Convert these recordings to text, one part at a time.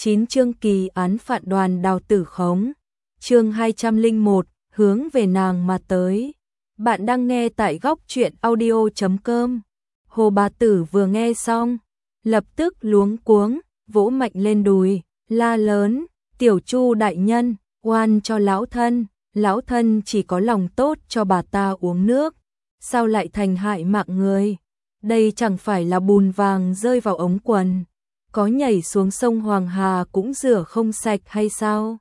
9 chương kỳ án phạt Đoàn Đào Tử Khống. Chương 201, hướng về nàng mà tới. Bạn đang nghe tại góc truyện audio.com. Hồ Bà Tử vừa nghe xong, lập tức luống cuống, vỗ mạnh lên đùi, la lớn, "Tiểu Chu đại nhân, oan cho lão thân chỉ có lòng tốt cho bà ta uống nước, sao lại thành hại mạng người? Đây chẳng phải là bùn vàng rơi vào ống quần, có nhảy xuống sông Hoàng Hà cũng rửa không sạch hay sao?"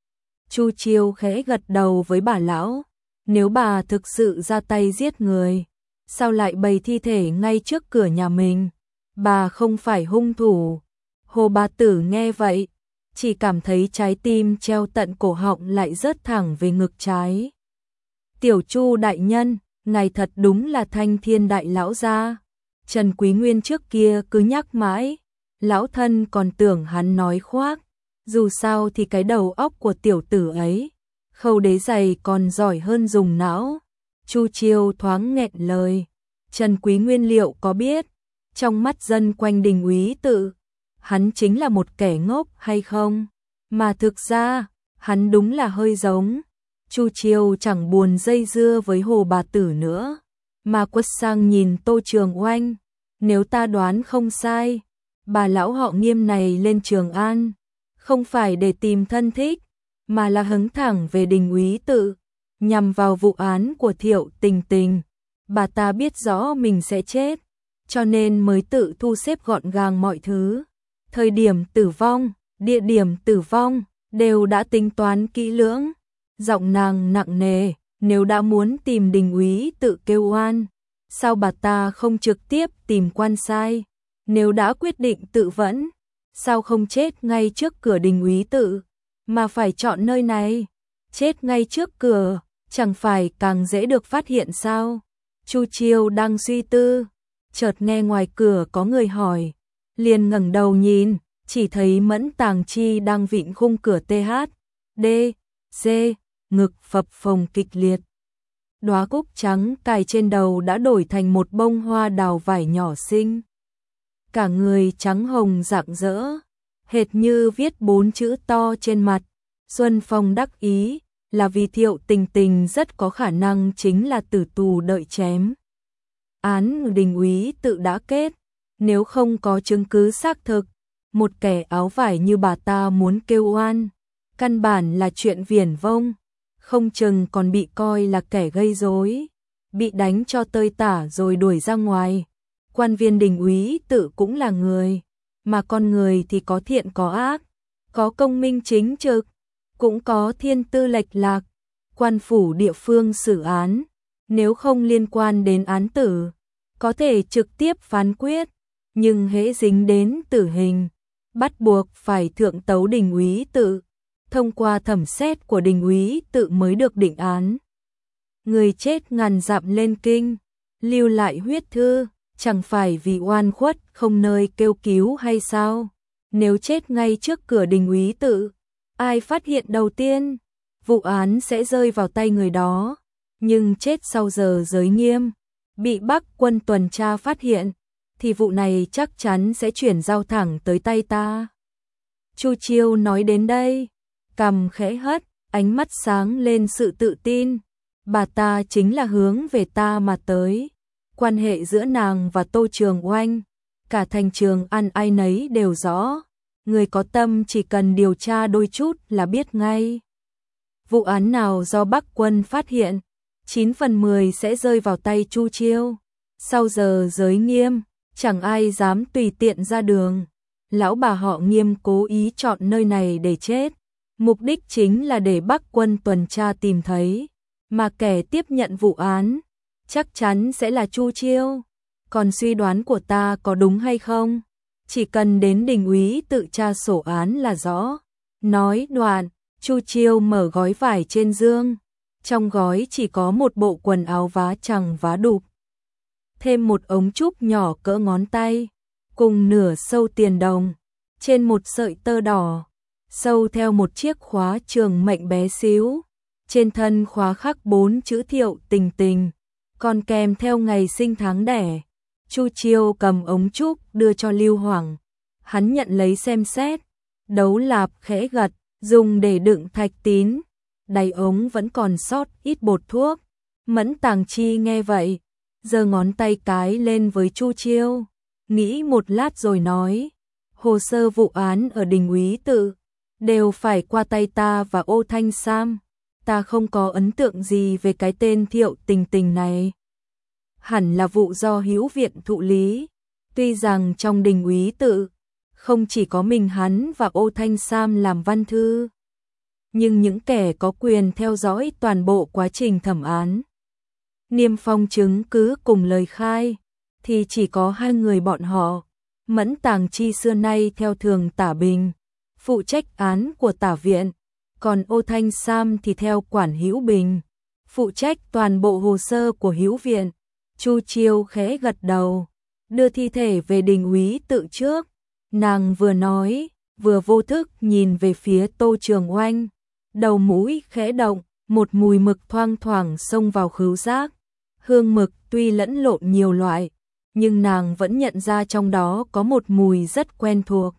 Chu Chiêu khẽ gật đầu với bà lão, nếu bà thực sự ra tay giết người, sao lại bày thi thể ngay trước cửa nhà mình? Bà không phải hung thủ. Hồ Bà Tử nghe vậy, chỉ cảm thấy trái tim treo tận cổ họng lại rớt thẳng về ngực trái. "Tiểu Chu đại nhân, ngài thật đúng là Thanh Thiên đại lão gia." Trần Quý Nguyên trước kia cứ nhắc mãi, lão thân còn tưởng hắn nói khoác, dù sao thì cái đầu óc của tiểu tử ấy, khâu đế giày còn giỏi hơn dùng não. Chu Chiêu thoáng nghẹn lời, Trần Quý Nguyên liệu có biết, trong mắt dân quanh Đình Úy Tự, hắn chính là một kẻ ngốc hay không? Mà thực ra, hắn đúng là hơi giống. Chu Chiêu chẳng buồn dây dưa với Hồ Bà Tử nữa, mà quất sang nhìn Tô Trường Oanh. Nếu ta đoán không sai, bà lão họ Nghiêm này lên Trường An, không phải để tìm thân thích, mà là hứng thẳng về Đình Úy Tự, nhằm vào vụ án của Thiệu Tình Tình. Bà ta biết rõ mình sẽ chết, cho nên mới tự thu xếp gọn gàng mọi thứ. Thời điểm tử vong, địa điểm tử vong, đều đã tính toán kỹ lưỡng. Giọng nàng nặng nề, nếu đã muốn tìm Đình Úy Tự kêu oan, sao bà ta không trực tiếp tìm quan sai? Nếu đã quyết định tự vẫn, sao không chết ngay trước cửa Đình Úy Tự, mà phải chọn nơi này? Chết ngay trước cửa, chẳng phải càng dễ được phát hiện sao? Chu Chiêu đang suy tư, chợt nghe ngoài cửa có người hỏi, liền ngẩng đầu nhìn, chỉ thấy Mẫn Tàng Chi đang vịn khung cửa THD, ngực phập phồng kịch liệt. Đóa cúc trắng cài trên đầu đã đổi thành một bông hoa đào vải nhỏ xinh. Cả người trắng hồng rạng rỡ, hệt như viết 4 chữ to trên mặt. Xuân Phong đắc ý, là vì Thiệu Tình Tình rất có khả năng chính là tử tù đợi chém. Án Đình Úy Tự đã kết, nếu không có chứng cứ xác thực, một kẻ áo vải như bà ta muốn kêu oan, căn bản là chuyện viển vông, không chừng còn bị coi là kẻ gây rối, bị đánh cho tơi tả rồi đuổi ra ngoài. Quan viên Đình Úy Tự cũng là người, mà con người thì có thiện có ác, có công minh chính trực, cũng có thiên tư lệch lạc. Quan phủ địa phương xử án, nếu không liên quan đến án tử, có thể trực tiếp phán quyết, nhưng hễ dính đến tử hình, bắt buộc phải thượng tấu Đình Úy Tự, thông qua thẩm xét của Đình Úy Tự mới được định án. Người chết ngàn dặm lên kinh, lưu lại huyết thư, chẳng phải vì oan khuất không nơi kêu cứu hay sao? Nếu chết ngay trước cửa Đình Úy Tự, ai phát hiện đầu tiên, vụ án sẽ rơi vào tay người đó. Nhưng chết sau giờ giới nghiêm, bị Bắc quân tuần tra phát hiện, thì vụ này chắc chắn sẽ chuyển giao thẳng tới tay ta. Chu Chiêu nói đến đây, cằm khẽ hất, ánh mắt sáng lên sự tự tin. Bà ta chính là hướng về ta mà tới. Quan hệ giữa nàng và Tô Trường Oanh, cả thành Trường An ai nấy đều rõ. Người có tâm chỉ cần điều tra đôi chút là biết ngay. Vụ án nào do Bắc quân phát hiện, 9 phần 10 sẽ rơi vào tay Chu Chiêu. Sau giờ giới nghiêm, chẳng ai dám tùy tiện ra đường. Lão bà họ Nghiêm cố ý chọn nơi này để chết, mục đích chính là để Bắc quân tuần tra tìm thấy, mà kẻ tiếp nhận vụ án chắc chắn sẽ là Chu Chiêu. Còn suy đoán của ta có đúng hay không? Chỉ cần đến Đình Úy Tự tra sổ án là rõ. Nói đoạn, Chu Chiêu mở gói vải trên giường. Trong gói chỉ có một bộ quần áo vá chằng vá đục, thêm một ống trúc nhỏ cỡ ngón tay, cùng nửa sâu tiền đồng, trên một sợi tơ đỏ, sâu theo một chiếc khóa trường mệnh bé xíu. Trên thân khóa khắc 4 chữ Thiệu Tình Tình, còn kèm theo ngày sinh tháng đẻ. Chu Chiêu cầm ống trúc đưa cho Lưu Hoàng. Hắn nhận lấy xem xét, Đấu Lạp khẽ gật, dùng để đựng thạch tín, đáy ống vẫn còn sót ít bột thuốc. Mẫn Tàng Chi nghe vậy, giơ ngón tay cái lên với Chu Chiêu, nghĩ một lát rồi nói, hồ sơ vụ án ở Đình Úy Tự đều phải qua tay ta và Ô Thanh Sam, ta không có ấn tượng gì về cái tên Thiệu Tình Tình này. Hẳn là vụ do Hữu Viện thụ lý, tuy rằng trong Đình Úy Tự không chỉ có mình hắn và Ô Thanh Sam làm văn thư, nhưng những kẻ có quyền theo dõi toàn bộ quá trình thẩm án, niêm phong chứng cứ cùng lời khai, thì chỉ có hai người bọn họ. Mẫn Tàng Chi xưa nay theo thường Tả Bình, phụ trách án của Tả Viện, còn Ô Thanh Sam thì theo quản Hữu Bình, phụ trách toàn bộ hồ sơ của Hữu Viện. Chu Chiêu khẽ gật đầu, đưa thi thể về Đình Úy Tự trước. Nàng vừa nói, vừa vô thức nhìn về phía Tô Trường Oanh, đầu mũi khẽ động, một mùi mực thoang thoảng xông vào khứu giác. Hương mực tuy lẫn lộn nhiều loại, nhưng nàng vẫn nhận ra trong đó có một mùi rất quen thuộc.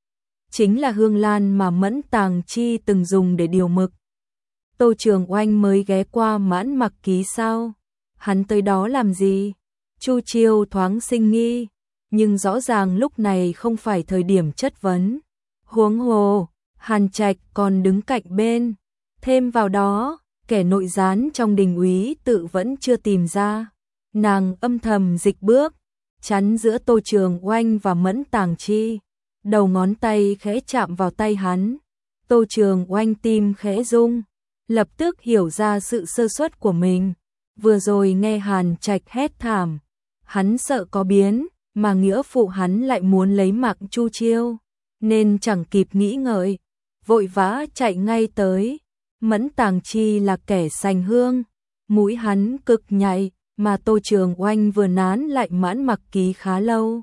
Chính là hương lan mà Mẫn Tàng Chi từng dùng để điều mực. Tô Trường Oanh mới ghé qua Mãn Mặc Ký sao? Hắn tới đó làm gì? Chu Chiêu thoáng sinh nghi, nhưng rõ ràng lúc này không phải thời điểm chất vấn. Huống hồ, Hàn Trạch còn đứng cạnh bên. Thêm vào đó, kẻ nội gián trong Đình Úy Tự vẫn chưa tìm ra. Nàng âm thầm dịch bước, chắn giữa Tô Trường Oanh và Mẫn Tàng Chi. Đầu ngón tay khẽ chạm vào tay hắn. Tô Trường Oanh tim khẽ rung, lập tức hiểu ra sự sơ suất của mình. Vừa rồi nghe Hàn Trạch hét thảm, hắn sợ có biến, mà nghĩa phụ hắn lại muốn lấy mạng Chu Chiêu, nên chẳng kịp nghĩ ngợi, vội vã chạy ngay tới. Mẫn Tàng Chi là kẻ sành hương, mũi hắn cực nhạy, mà Tô Trường Oanh vừa nán lại Mãn Mặc Ký khá lâu.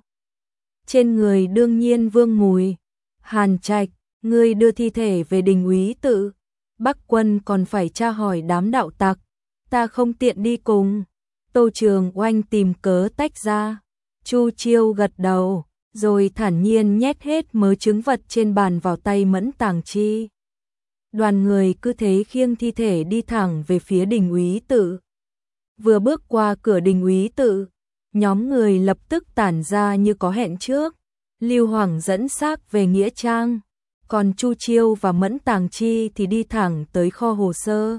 Trên người đương nhiên vương mùi. Hàn Trạch, ngươi đưa thi thể về Đình Úy Tự, Bắc Quân còn phải tra hỏi đám đạo tặc, ta không tiện đi cùng. Tô Trường Oanh tìm cớ tách ra. Chu Chiêu gật đầu, rồi thản nhiên nhét hết mớ trứng vật trên bàn vào tay Mẫn Tàng Chi. Đoàn người cứ thế khiêng thi thể đi thẳng về phía Đình Úy Tự. Vừa bước qua cửa Đình Úy Tự, nhóm người lập tức tản ra như có hẹn trước. Lưu Hoàng dẫn xác về nghĩa trang, còn Chu Chiêu và Mẫn Tàng Chi thì đi thẳng tới kho hồ sơ.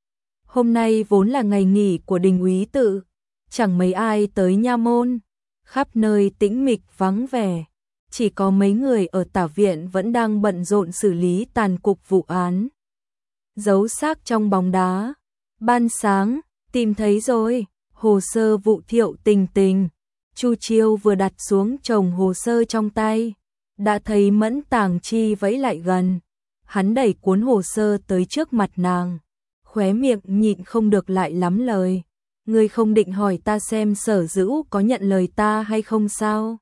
Hôm nay vốn là ngày nghỉ của Đình Úy Tự, chẳng mấy ai tới nha môn, khắp nơi tĩnh mịch vắng vẻ, chỉ có mấy người ở Tả Viện vẫn đang bận rộn xử lý tàn cục vụ án. Giấu xác trong bóng đá. Ban sáng, tìm thấy rồi, hồ sơ vụ Thiệu Tình Tình. Chu Chiêu vừa đặt xuống chồng hồ sơ trong tay, đã thấy Mẫn Tàng Chi vẫy lại gần. Hắn đẩy cuốn hồ sơ tới trước mặt nàng, khóe miệng nhịn không được lại lắm lời. Ngươi không định hỏi ta xem Sở Dữu có nhận lời ta hay không sao?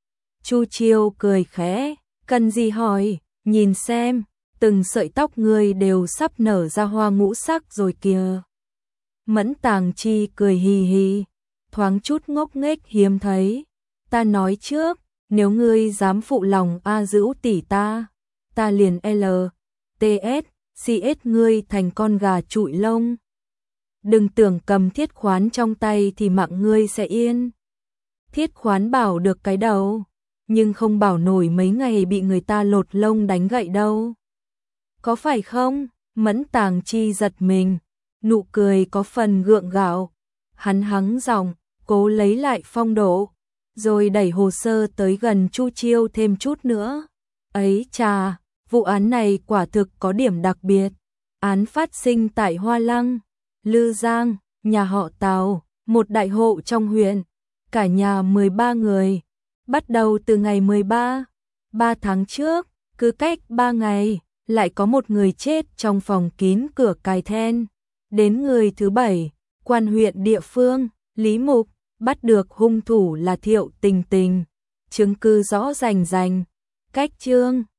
Chu Chiêu cười khẽ, cần gì hỏi, nhìn xem, từng sợi tóc ngươi đều sắp nở ra hoa ngũ sắc rồi kìa. Mẫn Tàng Chi cười hì hì, thoáng chút ngốc nghếch hiếm thấy. Ta nói trước, nếu ngươi dám phụ lòng A Dữu tỷ ta liền CS ngươi thành con gà trụi lông. Đừng tưởng cầm thiết khoán trong tay thì mạng ngươi sẽ yên. Thiết khoán bảo được cái đầu, nhưng không bảo nổi mấy ngày bị người ta lột lông đánh gậy đâu. Có phải không? Mẫn Tàng Chi giật mình, nụ cười có phần gượng gạo. Hắn hắng giọng, cố lấy lại phong độ, rồi đẩy hồ sơ tới gần Chu Chiêu thêm chút nữa. Ấy chà, vụ án này quả thực có điểm đặc biệt. Án phát sinh tại Hoa Lăng, Lư Giang, nhà họ Tào, một đại hộ trong huyện, cả nhà 13 người. Bắt đầu từ ngày 3 tháng trước, cứ cách 3 ngày, lại có một người chết trong phòng kín cửa cài then. Đến người thứ 7, quan huyện địa phương, Lý Mục, bắt được hung thủ là Thiệu Tình Tình. Chứng cứ rõ rành rành, cách chương